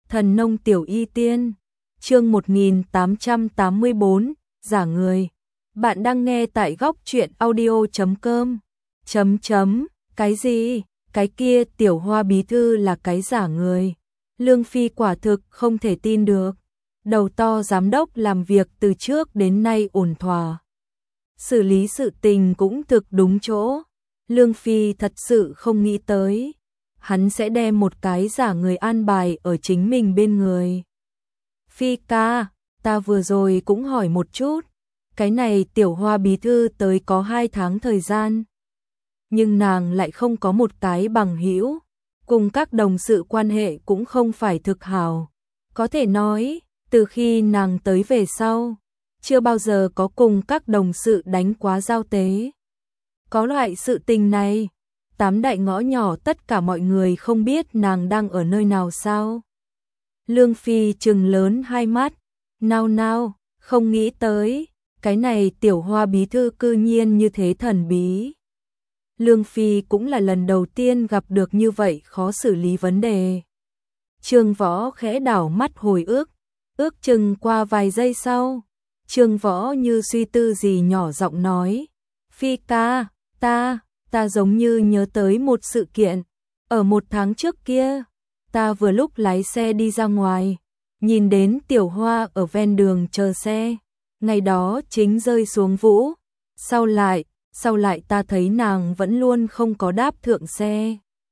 Thần nông tiểu y tiên, chương 1884, giả người. Bạn đang nghe tại góc truyện audio.com. Cái gì? Cái kia Tiểu Hoa bí thư là cái giả người. Lương Phi quả thực không thể tin được. Đầu to giám đốc làm việc từ trước đến nay ổn thỏa. Xử lý sự tình cũng thực đúng chỗ. Lương Phi thật sự không nghĩ tới. Hắn sẽ đem một cái giả người an bài ở chính mình bên người. Phi ca, ta vừa rồi cũng hỏi một chút. Cái này Tiểu Hoa bí thư tới có 2 tháng thời gian. Nhưng nàng lại không có một cái bằng hữu. Cùng các đồng sự quan hệ cũng không phải thực hảo. Có thể nói, từ khi nàng tới về sau, chưa bao giờ có cùng các đồng sự đánh quá giao tế. Có loại sự tình này, 8 đại ngõ nhỏ tất cả mọi người không biết nàng đang ở nơi nào sao. Lương Phi trừng lớn hai mắt, nao, không nghĩ tới, cái này Tiểu Hoa bí thư cư nhiên như thế thần bí. Lương Phi cũng là lần đầu tiên gặp được như vậy khó xử lý vấn đề. Trương Võ khẽ đảo mắt hồi ước chừng qua vài giây sau, Trương Võ như suy tư gì nhỏ giọng nói, Phi ca, ta giống như nhớ tới một sự kiện, ở 1 tháng trước kia, ta vừa lúc lái xe đi ra ngoài, nhìn đến Tiểu Hoa ở ven đường chờ xe, ngày đó chính rơi xuống vũ, sau lại ta thấy nàng vẫn luôn không có đáp thượng xe,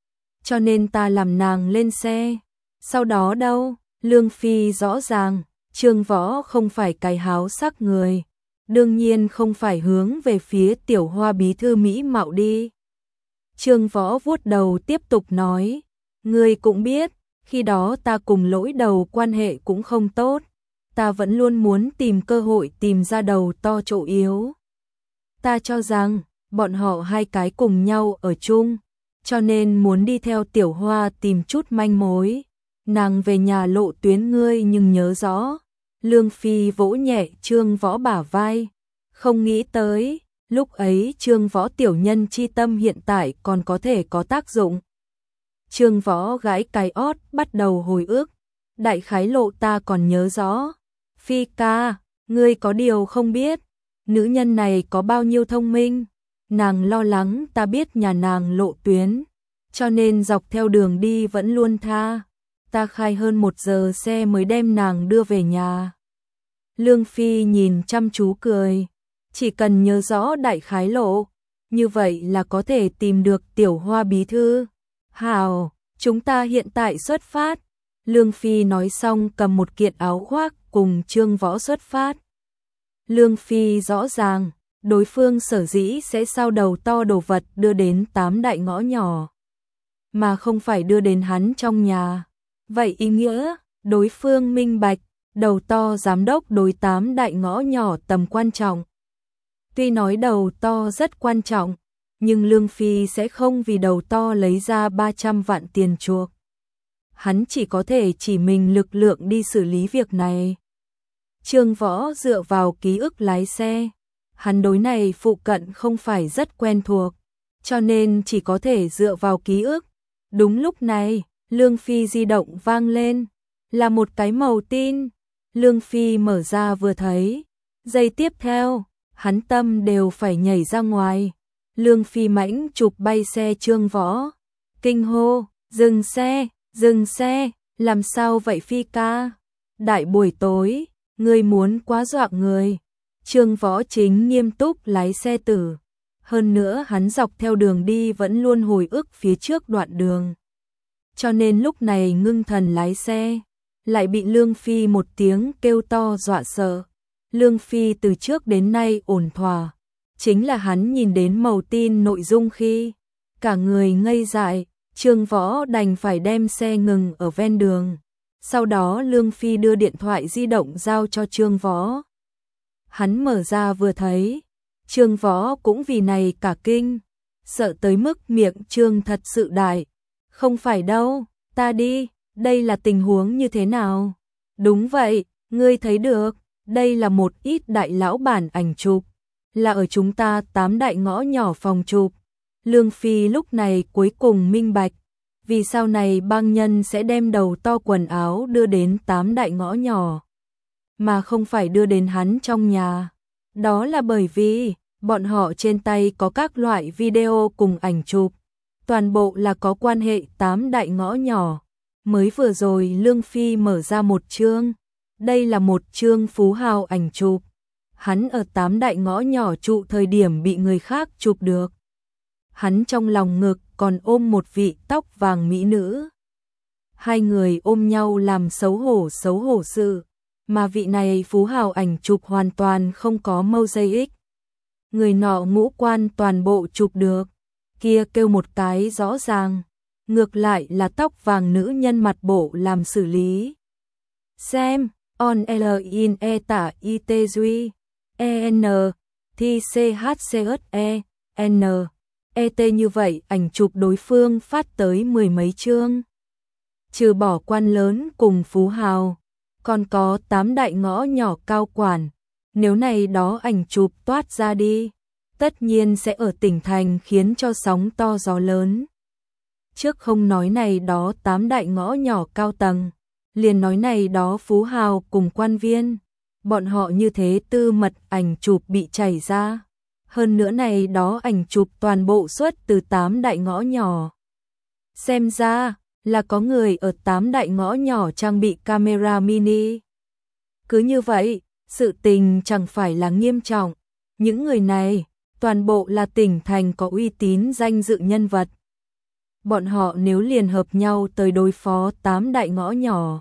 cho nên ta làm nàng lên xe, sau đó đâu, Lương Phi rõ ràng, Trương Võ không phải cái háo sắc người. Đương nhiên không phải hướng về phía Tiểu Hoa bí thư mỹ mạo đi. Trương Võ vuốt đầu tiếp tục nói, ngươi cũng biết, khi đó ta cùng lỗi đầu quan hệ cũng không tốt, ta vẫn luôn muốn tìm cơ hội tìm ra đầu to chỗ yếu. Ta cho rằng, bọn họ hai cái cùng nhau ở chung, cho nên muốn đi theo Tiểu Hoa tìm chút manh mối. Nàng về nhà lộ tuyến ngươi nhưng nhớ rõ. Lương Phi vỗ nhẹ Trương Võ bả vai, không nghĩ tới, lúc ấy Trương Võ tiểu nhân chi tâm hiện tại còn có thể có tác dụng. Trương Võ gãi cái ót bắt đầu hồi ức, đại khái lộ ta còn nhớ rõ. Phi ca, ngươi có điều không biết, nữ nhân này có bao nhiêu thông minh, nàng lo lắng ta biết nhà nàng lộ tuyến, cho nên dọc theo đường đi vẫn luôn tha. Ta khai hơn 1 giờ xe mới đem nàng đưa về nhà. Lương Phi nhìn chăm chú cười, chỉ cần nhớ rõ đại khái lộ, như vậy là có thể tìm được Tiểu Hoa bí thư. Hảo, chúng ta hiện tại xuất phát. Lương Phi nói xong cầm một kiện áo khoác cùng Trương Võ xuất phát. Lương Phi rõ ràng, đối phương sở dĩ sẽ sao đầu to đồ vật đưa đến 8 đại ngõ nhỏ, mà không phải đưa đến hắn trong nhà. Vậy ý nghĩa, đối phương minh bạch, đầu to giám đốc đối 8 đại ngõ nhỏ tầm quan trọng. Tuy nói đầu to rất quan trọng, nhưng Lương Phi sẽ không vì đầu to lấy ra 300 vạn tiền chuộc. Hắn chỉ có thể chỉ mình lực lượng đi xử lý việc này. Trương Võ dựa vào ký ức lái xe, hắn đối này phụ cận không phải rất quen thuộc, cho nên chỉ có thể dựa vào ký ức. Đúng lúc này, Lương Phi di động vang lên, là một cái màu tin. Lương Phi mở ra vừa thấy, giây tiếp theo, hắn tâm đều phải nhảy ra ngoài. Lương Phi mãnh chụp bay xe Trương Võ, kinh hô, dừng xe, làm sao vậy Phi ca? Đại buổi tối, ngươi muốn quá dọa người. Trương Võ chính nghiêm túc lái xe tử. Hơn nữa hắn dọc theo đường đi vẫn luôn hồi ức phía trước đoạn đường. Cho nên lúc này ngưng thần lái xe, lại bị Lương Phi một tiếng kêu to dọa sợ. Lương Phi từ trước đến nay ổn thỏa, chính là hắn nhìn đến màu tin nội dung khi cả người ngây dại, Trương Võ đành phải đem xe ngừng ở ven đường. Sau đó Lương Phi đưa điện thoại di động giao cho Trương Võ. Hắn mở ra vừa thấy, Trương Võ cũng vì này cả kinh, sợ tới mức miệng Trương thật sự đại. Không phải đâu, ta đi, đây là tình huống như thế nào? Đúng vậy, ngươi thấy được, đây là một ít đại lão bản ảnh chụp, là ở chúng ta 8 đại ngõ nhỏ phòng chụp. Lương Phi lúc này cuối cùng minh bạch, vì sau này bang nhân sẽ đem đầu to quần áo đưa đến 8 đại ngõ nhỏ, mà không phải đưa đến hắn trong nhà. Đó là bởi vì bọn họ trên tay có các loại video cùng ảnh chụp, toàn bộ là có quan hệ 8 đại ngõ nhỏ. Mới vừa rồi Lương Phi mở ra một chương, đây là một chương phú hào ảnh chụp. Hắn ở 8 đại ngõ nhỏ trụ thời điểm bị người khác chụp được. Hắn trong lòng ngực còn ôm một vị tóc vàng mỹ nữ. Hai người ôm nhau làm xấu hổ sự, mà vị này phú hào ảnh chụp hoàn toàn không có mosaic. Người nọ ngũ quan toàn bộ chụp được, kia kêu một cái rõ ràng, ngược lại là tóc vàng nữ nhân mặt bộ làm xử lý. Xem, on l in e tả i t duy, e n, t c h c s e, n, e t như vậy ảnh chụp đối phương phát tới 10 mấy chương. Trừ bỏ quan lớn cùng phú hào, còn có 8 đại ngõ nhỏ cao quản, nếu này đó ảnh chụp toát ra đi, tất nhiên sẽ ở tỉnh thành khiến cho sóng to gió lớn. Trước không nói này đó 8 đại ngõ nhỏ cao tầng, liền nói này đó phú hào cùng quan viên, bọn họ như thế tư mật ảnh chụp bị chảy ra. Hơn nữa này đó ảnh chụp toàn bộ xuất từ 8 đại ngõ nhỏ. Xem ra là có người ở 8 đại ngõ nhỏ trang bị camera mini. Cứ như vậy, sự tình chẳng phải là nghiêm trọng. Những người này, toàn bộ là tỉnh thành có uy tín danh dự nhân vật. Bọn họ nếu liên hợp nhau tới đối phó 8 đại ngõ nhỏ,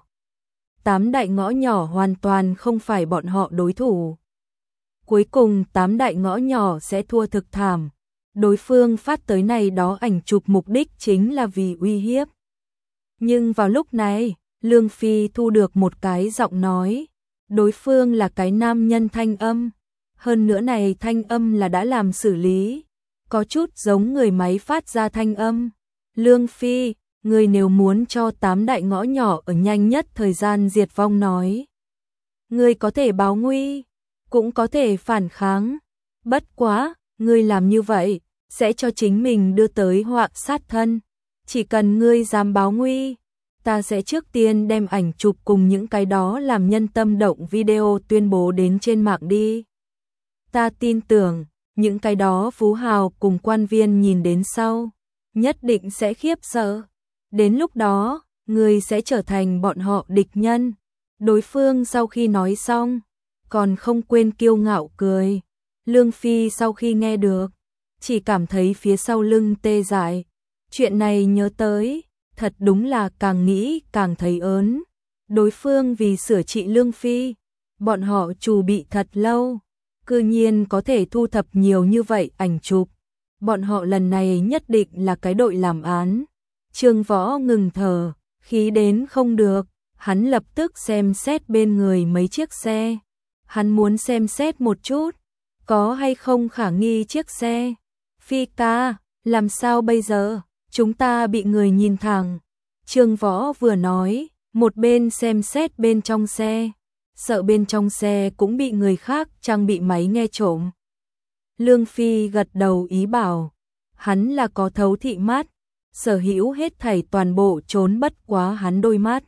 8 đại ngõ nhỏ hoàn toàn không phải bọn họ đối thủ. Cuối cùng 8 đại ngõ nhỏ sẽ thua thực thảm. Đối phương phát tới này đó ảnh chụp mục đích chính là vì uy hiếp. Nhưng vào lúc này, Lương Phi thu được một cái giọng nói. Đối phương là cái nam nhân thanh âm. Hơn nữa này thanh âm là đã làm xử lý. Có chút giống người máy phát ra thanh âm. Lương Phi, người nếu muốn cho 8 đại ngõ nhỏ ở nhanh nhất thời gian diệt vong nói. Người có thể báo nguy, cũng có thể phản kháng. Bất quá, ngươi làm như vậy, sẽ cho chính mình đưa tới họa sát thân. Chỉ cần ngươi dám báo nguy, ta sẽ trước tiên đem ảnh chụp cùng những cái đó làm nhân tâm động video tuyên bố đến trên mạng đi. Ta tin tưởng, những cái đó phú hào cùng quan viên nhìn đến sau, nhất định sẽ khiếp sợ. Đến lúc đó, ngươi sẽ trở thành bọn họ địch nhân. Đối phương sau khi nói xong, còn không quên kiêu ngạo cười. Lương Phi sau khi nghe được, chỉ cảm thấy phía sau lưng tê dại. Chuyện này nhớ tới, thật đúng là càng nghĩ càng thấy ớn. Đối phương vì sửa trị Lương Phi, bọn họ chuẩn bị thật lâu, cư nhiên có thể thu thập nhiều như vậy ảnh chụp. Bọn họ lần này nhất định là cái đội làm án. Trương Võ ngừng thở, khí đến không được, hắn lập tức xem xét bên người mấy chiếc xe. Hắn muốn xem xét một chút, có hay không khả nghi chiếc xe. Phi ca, làm sao bây giờ, chúng ta bị người nhìn thẳng. Trương Võ vừa nói, một bên xem xét bên trong xe, sợ bên trong xe cũng bị người khác trang bị máy nghe trộm. Lương Phi gật đầu ý bảo, hắn là có thấu thị mắt, sở hữu hết thảy toàn bộ trốn bất quá hắn đôi mắt.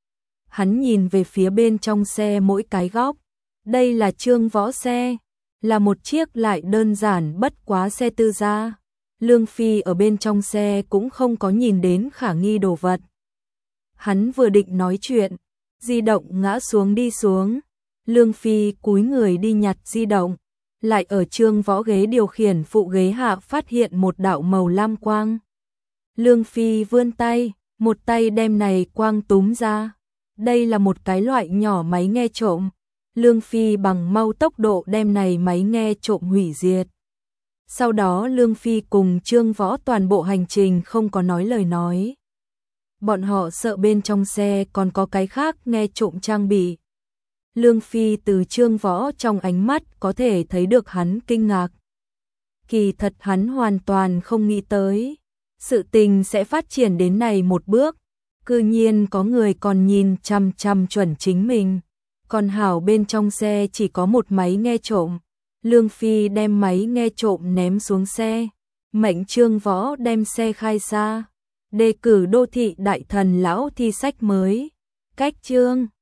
Hắn nhìn về phía bên trong xe mỗi cái góc, đây là Trương Võ xe, là một chiếc lại đơn giản bất quá xe tư gia. Lương Phi ở bên trong xe cũng không có nhìn đến khả nghi đồ vật. Hắn vừa định nói chuyện, di động ngã xuống đi xuống. Lương Phi cúi người đi nhặt di động, lại ở Trương Võ ghế điều khiển phụ ghế hạ phát hiện một đạo màu lam quang. Lương Phi vươn tay, một tay đem này quang túm ra. Đây là một cái loại nhỏ máy nghe trộm. Lương Phi bằng mau tốc độ đem này máy nghe trộm hủy diệt. Sau đó Lương Phi cùng Trương Võ toàn bộ hành trình không có nói lời nói. Bọn họ sợ bên trong xe còn có cái khác nghe trộm trang bị. Lương Phi từ Trương Võ trong ánh mắt có thể thấy được hắn kinh ngạc. Kỳ thật hắn hoàn toàn không nghĩ tới, sự tình sẽ phát triển đến này một bước. Cư nhiên có người còn nhìn chằm chằm chuẩn chính mình. Còn hảo bên trong xe chỉ có một máy nghe trộm. Lương Phi đem máy nghe trộm ném xuống xe, mệnh Trương Võ đem xe khai ra. Đề cử đô thị đại thần lão thi sách mới. Cách chương